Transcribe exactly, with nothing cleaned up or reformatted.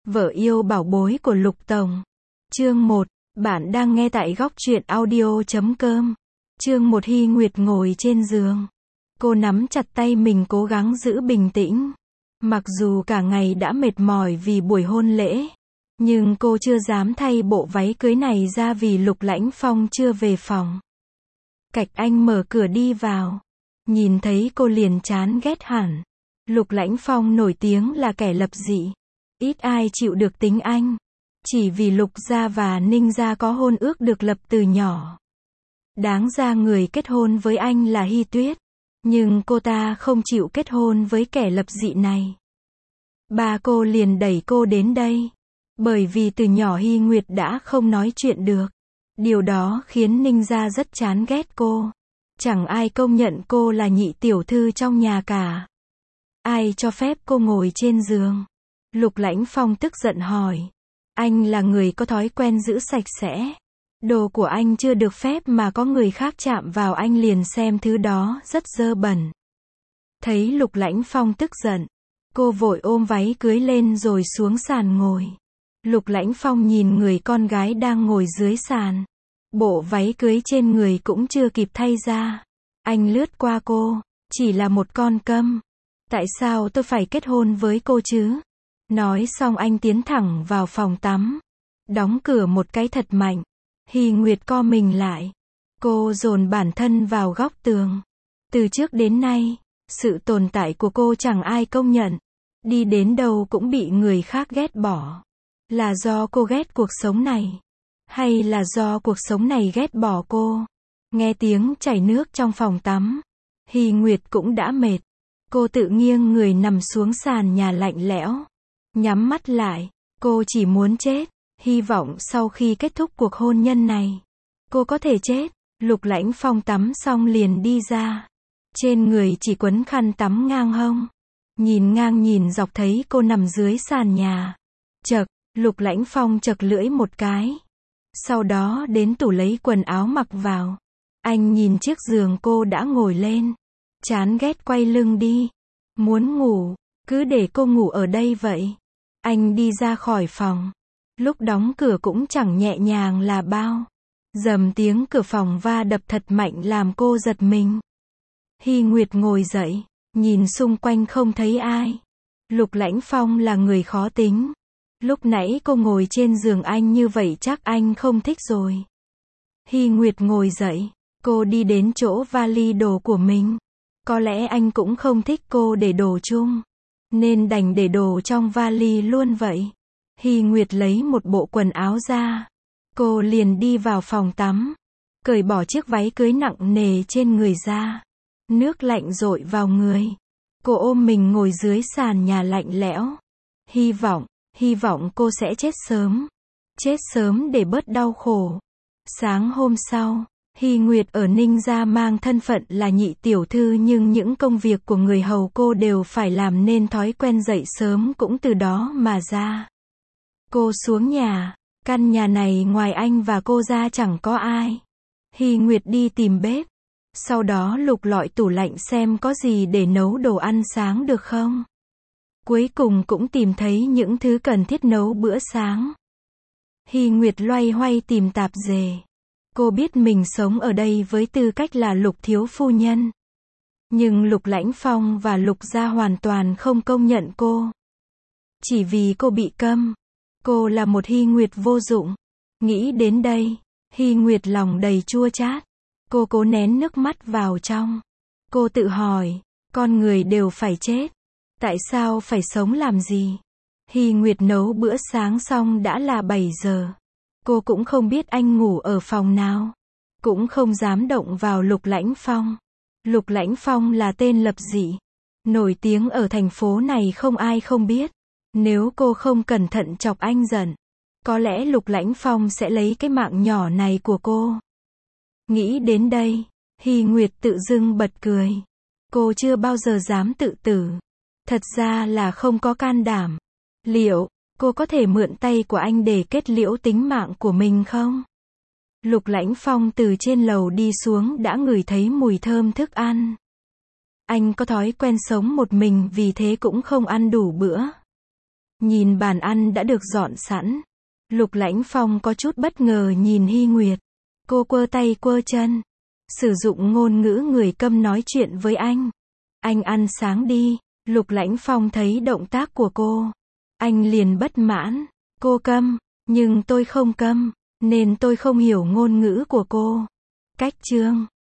Vợ yêu bảo bối của Lục Tổng. Chương một, bạn đang nghe tại góc truyện audio chấm com. Chương một. Hy Nguyệt ngồi trên giường. Cô nắm chặt tay mình cố gắng giữ bình tĩnh. Mặc dù cả ngày đã mệt mỏi vì buổi hôn lễ, nhưng cô chưa dám thay bộ váy cưới này ra vì Lục Lãnh Phong chưa về phòng. Cạch Anh mở cửa đi vào. Nhìn thấy cô liền chán ghét hẳn. Lục Lãnh Phong nổi tiếng là kẻ lập dị. Ít ai chịu được tính anh. Chỉ vì Lục gia và Ninh gia có hôn ước được lập từ nhỏ. Đáng ra người kết hôn với anh là Hy Tuyết. Nhưng cô ta không chịu kết hôn với kẻ lập dị này. Ba cô liền đẩy cô đến đây. Bởi vì từ nhỏ Hy Nguyệt đã không nói chuyện được. Điều đó khiến Ninh gia rất chán ghét cô. Chẳng ai công nhận cô là nhị tiểu thư trong nhà cả. Ai cho phép cô ngồi trên giường? Lục Lãnh Phong tức giận hỏi. Anh là người có thói quen giữ sạch sẽ. Đồ của anh chưa được phép mà có người khác chạm vào anh liền xem thứ đó rất dơ bẩn. Thấy Lục Lãnh Phong tức giận, cô vội ôm váy cưới lên rồi xuống sàn ngồi. Lục Lãnh Phong nhìn người con gái đang ngồi dưới sàn. Bộ váy cưới trên người cũng chưa kịp thay ra. Anh lướt qua cô. Chỉ là một con câm. Tại sao tôi phải kết hôn với cô chứ? Nói xong anh tiến thẳng vào phòng tắm. Đóng cửa một cái thật mạnh. Hy Nguyệt co mình lại. Cô dồn bản thân vào góc tường. Từ trước đến nay, sự tồn tại của cô chẳng ai công nhận. Đi đến đâu cũng bị người khác ghét bỏ. Là do cô ghét cuộc sống này? Hay là do cuộc sống này ghét bỏ cô? Nghe tiếng chảy nước trong phòng tắm. Hy Nguyệt cũng đã mệt. Cô tự nghiêng người nằm xuống sàn nhà lạnh lẽo. Nhắm mắt lại. Cô chỉ muốn chết. Hy vọng sau khi kết thúc cuộc hôn nhân này, cô có thể chết. Lục Lãnh Phong tắm xong liền đi ra. Trên người chỉ quấn khăn tắm ngang hông. Nhìn ngang nhìn dọc thấy cô nằm dưới sàn nhà. Chậc, Lục Lãnh Phong chậc lưỡi một cái. Sau đó đến tủ lấy quần áo mặc vào. Anh nhìn chiếc giường cô đã ngồi lên. Chán ghét quay lưng đi. Muốn ngủ, cứ để cô ngủ ở đây vậy. Anh đi ra khỏi phòng. Lúc đóng cửa cũng chẳng nhẹ nhàng là bao. Dầm tiếng cửa phòng va đập thật mạnh làm cô giật mình. Hy Nguyệt ngồi dậy, nhìn xung quanh không thấy ai. Lục Lãnh Phong là người khó tính. Lúc nãy cô ngồi trên giường anh như vậy chắc anh không thích rồi. Hy Nguyệt ngồi dậy, cô đi đến chỗ vali đồ của mình. Có lẽ anh cũng không thích cô để đồ chung, nên đành để đồ trong vali luôn vậy. Hy Nguyệt lấy một bộ quần áo ra. Cô liền đi vào phòng tắm. Cởi bỏ chiếc váy cưới nặng nề trên người ra. Nước lạnh dội vào người. Cô ôm mình ngồi dưới sàn nhà lạnh lẽo. Hy vọng, hy vọng cô sẽ chết sớm. Chết sớm để bớt đau khổ. Sáng hôm sau, Hy Nguyệt ở Ninh gia mang thân phận là nhị tiểu thư nhưng những công việc của người hầu cô đều phải làm nên thói quen dậy sớm cũng từ đó mà ra. Cô xuống nhà, căn nhà này ngoài anh và cô ra chẳng có ai. Hy Nguyệt đi tìm bếp. Sau đó lục lọi tủ lạnh xem có gì để nấu đồ ăn sáng được không. Cuối cùng cũng tìm thấy những thứ cần thiết nấu bữa sáng. Hy Nguyệt loay hoay tìm tạp dề. Cô biết mình sống ở đây với tư cách là Lục thiếu phu nhân. Nhưng Lục Lãnh Phong và Lục gia hoàn toàn không công nhận cô. Chỉ vì cô bị câm. Cô là một Hy Nguyệt vô dụng. Nghĩ đến đây, Hy Nguyệt lòng đầy chua chát. Cô cố nén nước mắt vào trong. Cô tự hỏi, con người đều phải chết. Tại sao phải sống làm gì? Hy Nguyệt nấu bữa sáng xong đã là bảy giờ. Cô cũng không biết anh ngủ ở phòng nào. Cũng không dám động vào Lục Lãnh Phong. Lục Lãnh Phong là tên lập dị. Nổi tiếng ở thành phố này không ai không biết. Nếu cô không cẩn thận chọc anh giận, có lẽ Lục Lãnh Phong sẽ lấy cái mạng nhỏ này của cô. Nghĩ đến đây, Hy Nguyệt tự dưng bật cười. Cô chưa bao giờ dám tự tử. Thật ra là không có can đảm. Liệu, cô có thể mượn tay của anh để kết liễu tính mạng của mình không? Lục Lãnh Phong từ trên lầu đi xuống đã ngửi thấy mùi thơm thức ăn. Anh có thói quen sống một mình vì thế cũng không ăn đủ bữa. Nhìn bàn ăn đã được dọn sẵn. Lục Lãnh Phong có chút bất ngờ nhìn Hy Nguyệt. Cô quơ tay quơ chân. Sử dụng ngôn ngữ người câm nói chuyện với anh. Anh ăn sáng đi. Lục Lãnh Phong thấy động tác của cô. Anh liền bất mãn. Cô câm. Nhưng tôi không câm. Nên tôi không hiểu ngôn ngữ của cô. Cách chương